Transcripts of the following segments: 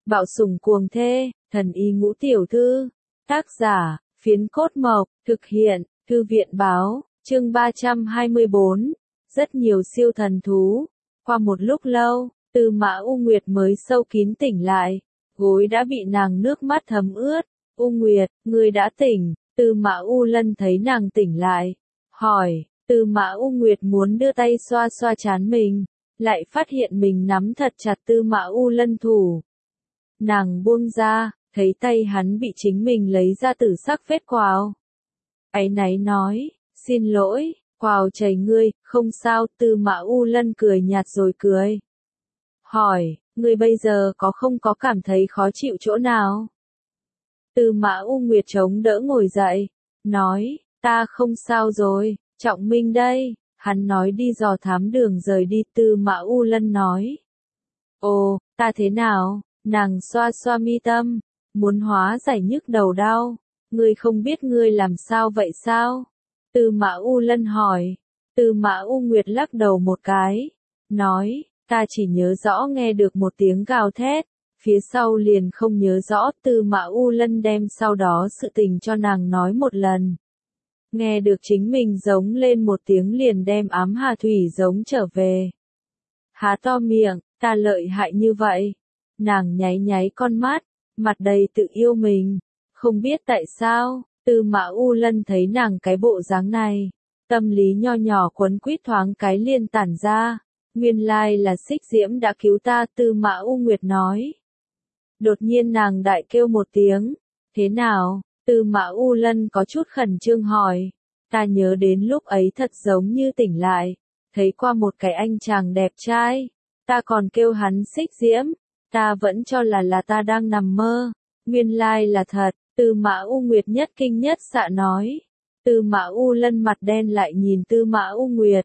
Bạo sủng cuồng thê, thần y ngũ tiểu thư. Tác giả, Phiến Cốt Mộc, thực hiện, Thư viện báo, chương 324. Rất nhiều siêu thần thú. Qua một lúc lâu, Tư Mã U Nguyệt mới sâu kín tỉnh lại, gối đã bị nàng nước mắt thấm ướt. U Nguyệt, ngươi đã tỉnh. Tư Mã U Lân thấy nàng tỉnh lại, hỏi. Tư Mã U Nguyệt muốn đưa tay xoa xoa trán mình, lại phát hiện mình nắm thật chặt Tư Mã U Lân thủ. Nàng buông ra, thấy tay hắn bị chính mình lấy ra tử sắc vết quào. Áy náy nói, xin lỗi, quào chảy ngươi, không sao. Tư Mã U Lân cười nhạt rồi cười. Hỏi, ngươi bây giờ không có cảm thấy khó chịu chỗ nào? Tư Mã U Nguyệt chống đỡ ngồi dậy, nói, ta không sao rồi. Trọng Minh đây. Hắn nói đi dò thám đường rời đi. Tư Mã U Lân nói. Ồ, ta thế nào? Nàng xoa xoa mi tâm, muốn hóa giải nhức đầu đau. Ngươi không biết ngươi làm sao vậy sao? Tư Mã U Lân hỏi. Tư Mã U Nguyệt lắc đầu một cái, nói, ta chỉ nhớ rõ nghe được một tiếng gào thét, phía sau liền không nhớ rõ. Tư Mã U Lân đem sau đó sự tình cho nàng nói một lần. Nghe được chính mình giống lên một tiếng liền đem Ám Hà Thủy giống trở về. Há to miệng, ta lợi hại như vậy. Nàng nháy nháy con mắt, mặt đầy tự yêu mình. Không biết tại sao, Tư Mã U Lân thấy nàng cái bộ dáng này, tâm lý nho nhỏ quấn quýt thoáng cái liền tản ra. Nguyên lai là Xích Diễm đã cứu ta. Tư Mã U Nguyệt nói. Đột nhiên nàng đại kêu một tiếng. Thế nào? Tư Mã U Lân có chút khẩn trương hỏi. Ta nhớ đến lúc ấy thật giống như tỉnh lại, thấy qua một cái anh chàng đẹp trai, ta còn kêu hắn Xích Diễm, ta vẫn cho là ta đang nằm mơ, nguyên lai là thật. Tư Mã U Nguyệt nhất kinh nhất xạ nói. Tư Mã U Lân mặt đen lại nhìn Tư Mã U Nguyệt.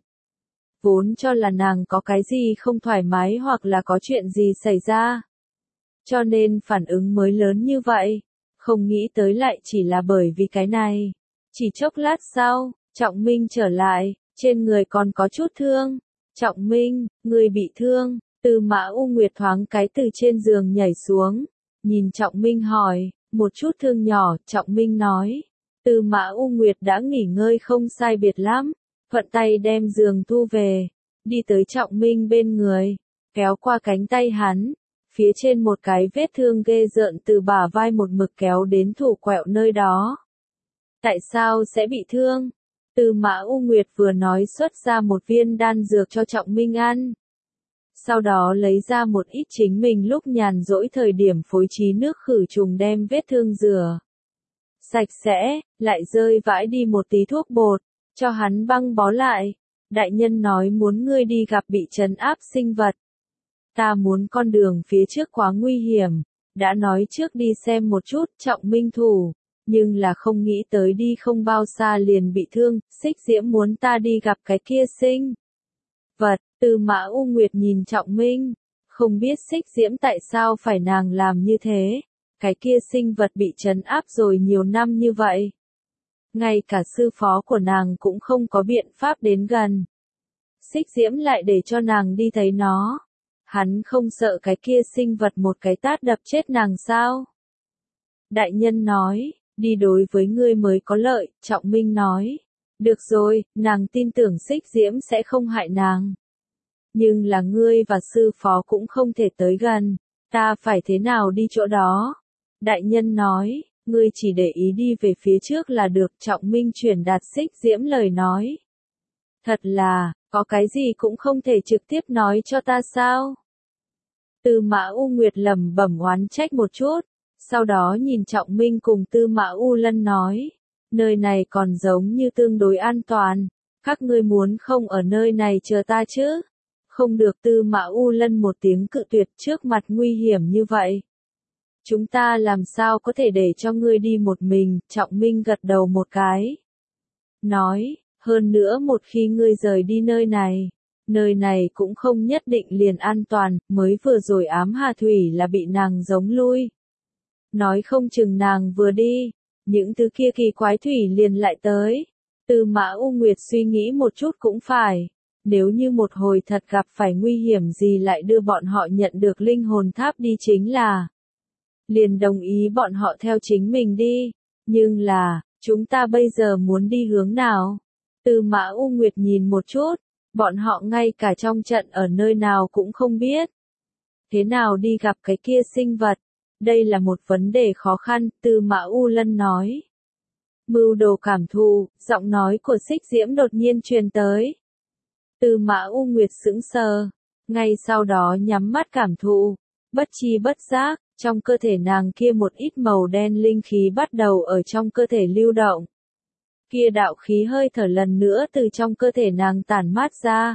Vốn cho là nàng có cái gì không thoải mái hoặc là có chuyện gì xảy ra, cho nên phản ứng mới lớn như vậy. Không nghĩ tới lại chỉ là bởi vì cái này. Chỉ chốc lát sau, Trọng Minh trở lại, trên người còn có chút thương. Trọng Minh, người bị thương. Tư Mã U Nguyệt thoáng cái từ trên giường nhảy xuống, nhìn Trọng Minh hỏi, một chút thương nhỏ. Trọng Minh nói. Tư Mã U Nguyệt đã nghỉ ngơi không sai biệt lắm, thuận tay đem giường thu về, đi tới Trọng Minh bên người, kéo qua cánh tay hắn. Phía trên một cái vết thương ghê rợn từ bả vai một mực kéo đến thủ quẹo nơi đó. Tại sao sẽ bị thương? Tư Mã U Nguyệt vừa nói xuất ra một viên đan dược cho Trọng Minh ăn. Sau đó lấy ra một ít chính mình lúc nhàn rỗi thời điểm phối trí nước khử trùng đem vết thương rửa sạch sẽ, lại rơi vãi đi một tí thuốc bột, cho hắn băng bó lại. Đại nhân nói muốn ngươi đi gặp bị trấn áp sinh vật. Ta muốn con đường phía trước quá nguy hiểm, đã nói trước đi xem một chút. Trọng Minh thủ, nhưng là không nghĩ tới đi không bao xa liền bị thương. Xích Diễm muốn ta đi gặp cái kia sinh vật. Tư Mã U Nguyệt nhìn Trọng Minh, không biết Xích Diễm tại sao phải nàng làm như thế. Cái kia sinh vật bị trấn áp rồi nhiều năm như vậy, ngay cả sư phó của nàng cũng không có biện pháp đến gần. Xích Diễm lại để cho nàng đi thấy nó. Hắn không sợ cái kia sinh vật một cái tát đập chết nàng sao? Đại nhân nói, đi đối với ngươi mới có lợi. Trọng Minh nói. Được rồi, nàng tin tưởng Xích Diễm sẽ không hại nàng. Nhưng là ngươi và sư phó cũng không thể tới gần. Ta phải thế nào đi chỗ đó? Đại nhân nói, ngươi chỉ để ý đi về phía trước là được. Trọng Minh truyền đạt Xích Diễm lời nói. Thật là, có cái gì cũng không thể trực tiếp nói cho ta sao? Tư Mã U Nguyệt lẩm bẩm oán trách một chút, sau đó nhìn Trọng Minh cùng Tư Mã U Lân nói, nơi này còn giống như tương đối an toàn, các ngươi muốn không ở nơi này chờ ta chứ? Không được. Tư Mã U Lân một tiếng cự tuyệt. Trước mặt nguy hiểm như vậy, chúng ta làm sao có thể để cho ngươi đi một mình? Trọng Minh gật đầu một cái, nói, hơn nữa một khi ngươi rời đi nơi này cũng không nhất định liền an toàn. Mới vừa rồi Ám Hà Thủy là bị nàng giống lui, nói không chừng nàng vừa đi, những thứ kia kỳ quái thủy liền lại tới. Tư Mã U Nguyệt suy nghĩ một chút cũng phải, nếu như một hồi thật gặp phải nguy hiểm gì lại đưa bọn họ nhận được linh hồn tháp đi chính là. liền đồng ý bọn họ theo chính mình đi. Nhưng là, chúng ta bây giờ muốn đi hướng nào? Tư Mã U Nguyệt nhìn một chút, bọn họ ngay cả trong trận ở nơi nào cũng không biết. Thế nào đi gặp cái kia sinh vật? Đây là một vấn đề khó khăn, Tư Mã U Lân nói. Mưu đồ cảm thụ, giọng nói của Xích Diễm đột nhiên truyền tới. Tư Mã U Nguyệt sững sờ, ngay sau đó nhắm mắt cảm thụ, bất chi bất giác, trong cơ thể nàng kia một ít màu đen linh khí bắt đầu ở trong cơ thể lưu động. Kia đạo khí hơi thở lần nữa từ trong cơ thể nàng tản mát ra.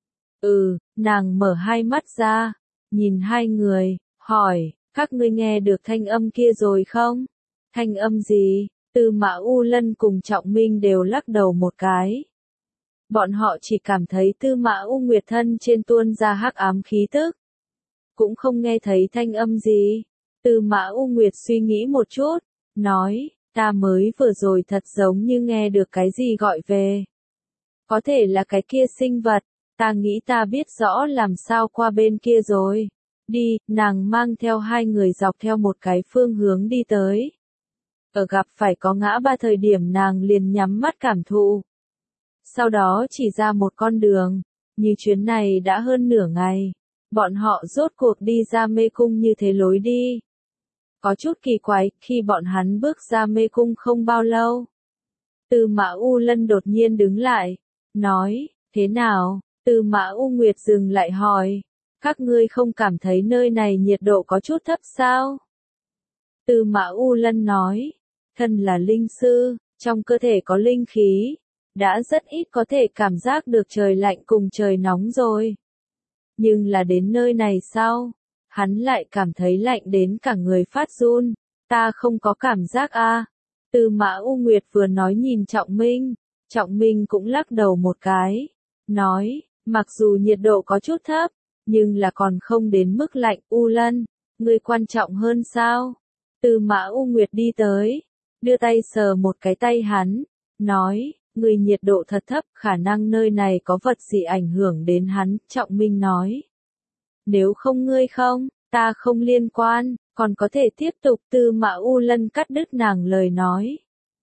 Nàng mở hai mắt ra, nhìn hai người, hỏi, các ngươi nghe được thanh âm kia rồi không? Thanh âm gì? Tư Mã U Lân cùng Trọng Minh đều lắc đầu một cái. Bọn họ chỉ cảm thấy Tư Mã U Nguyệt thân trên tuôn ra hắc ám khí tức. Cũng không nghe thấy thanh âm gì. Tư Mã U Nguyệt suy nghĩ một chút, nói, ta mới vừa rồi thật giống như nghe được cái gì gọi về. Có thể là cái kia sinh vật, ta nghĩ ta biết rõ làm sao qua bên kia rồi. Đi, nàng mang theo hai người dọc theo một cái phương hướng đi tới. Ở gặp phải có ngã ba thời điểm nàng liền nhắm mắt cảm thụ. Sau đó chỉ ra một con đường, như chuyến này đã hơn nửa ngày. Bọn họ rốt cuộc đi ra mê cung như thế lối đi. Có chút kỳ quái, khi bọn hắn bước ra mê cung không bao lâu. Tư Mã U Lân đột nhiên đứng lại, nói, thế nào? Tư Mã U Nguyệt dừng lại hỏi, các ngươi không cảm thấy nơi này nhiệt độ có chút thấp sao? Tư Mã U Lân nói, thân là linh sư, trong cơ thể có linh khí, đã rất ít có thể cảm giác được trời lạnh cùng trời nóng rồi. Nhưng là đến nơi này sao? Hắn lại cảm thấy lạnh đến cả người phát run. Ta không có cảm giác a. Tư Mã U Nguyệt vừa nói nhìn Trọng Minh. Trọng Minh cũng lắc đầu một cái. Nói, mặc dù nhiệt độ có chút thấp, nhưng là còn không đến mức lạnh. U Lân, người quan trọng hơn sao? Tư Mã U Nguyệt đi tới, đưa tay sờ một cái tay hắn, nói, người nhiệt độ thật thấp, khả năng nơi này có vật gì ảnh hưởng đến hắn. Trọng Minh nói, nếu không ngươi không, ta không liên quan, còn có thể tiếp tục. Tư Mã U Lân cắt đứt nàng lời nói.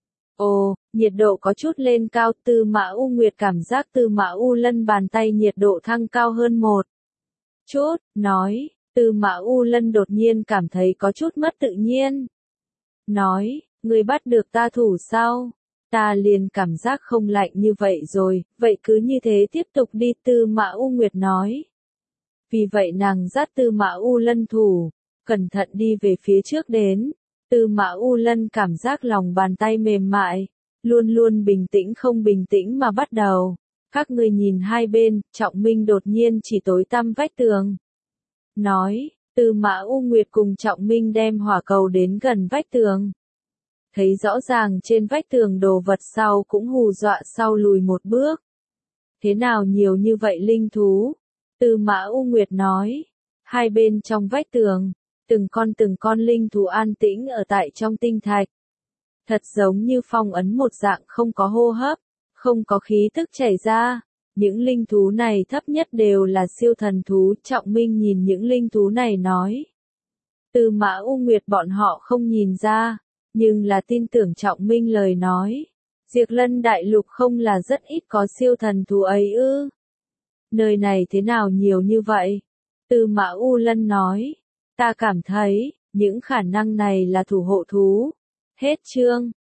Ồ, nhiệt độ có chút lên cao. Tư Mã U Nguyệt cảm giác Tư Mã U Lân bàn tay nhiệt độ thăng cao hơn một chút, nói, Tư Mã U Lân đột nhiên cảm thấy có chút mất tự nhiên. Nói, ngươi bắt được ta thủ sao? Ta liền cảm giác không lạnh như vậy rồi, vậy cứ như thế tiếp tục đi. Tư Mã U Nguyệt nói. Vì vậy nàng dắt Tư Mã U Lân thủ, cẩn thận đi về phía trước đến. Tư Mã U Lân cảm giác lòng bàn tay mềm mại, luôn luôn bình tĩnh không bình tĩnh mà bắt đầu. Các ngươi nhìn hai bên, Trọng Minh đột nhiên chỉ tối tăm vách tường. Nói, Tư Mã U Nguyệt cùng Trọng Minh đem hỏa cầu đến gần vách tường. Thấy rõ ràng trên vách tường đồ vật sau cũng hù dọa sau lùi một bước. Thế nào nhiều như vậy linh thú? Tư Mã U Nguyệt nói, hai bên trong vách tường, từng con linh thú an tĩnh ở tại trong tinh thạch. Thật giống như phong ấn một dạng, không có hô hấp, không có khí tức chảy ra. Những linh thú này thấp nhất đều là siêu thần thú. Trọng Minh nhìn những linh thú này nói. Tư Mã U Nguyệt bọn họ không nhìn ra, nhưng là tin tưởng Trọng Minh lời nói. Diệt Lân Đại Lục không là rất ít có siêu thần thú ấy ư? Nơi này thế nào nhiều như vậy? Tư Mã U Lân nói, ta cảm thấy, những khả năng này là thủ hộ thú. Hết chương.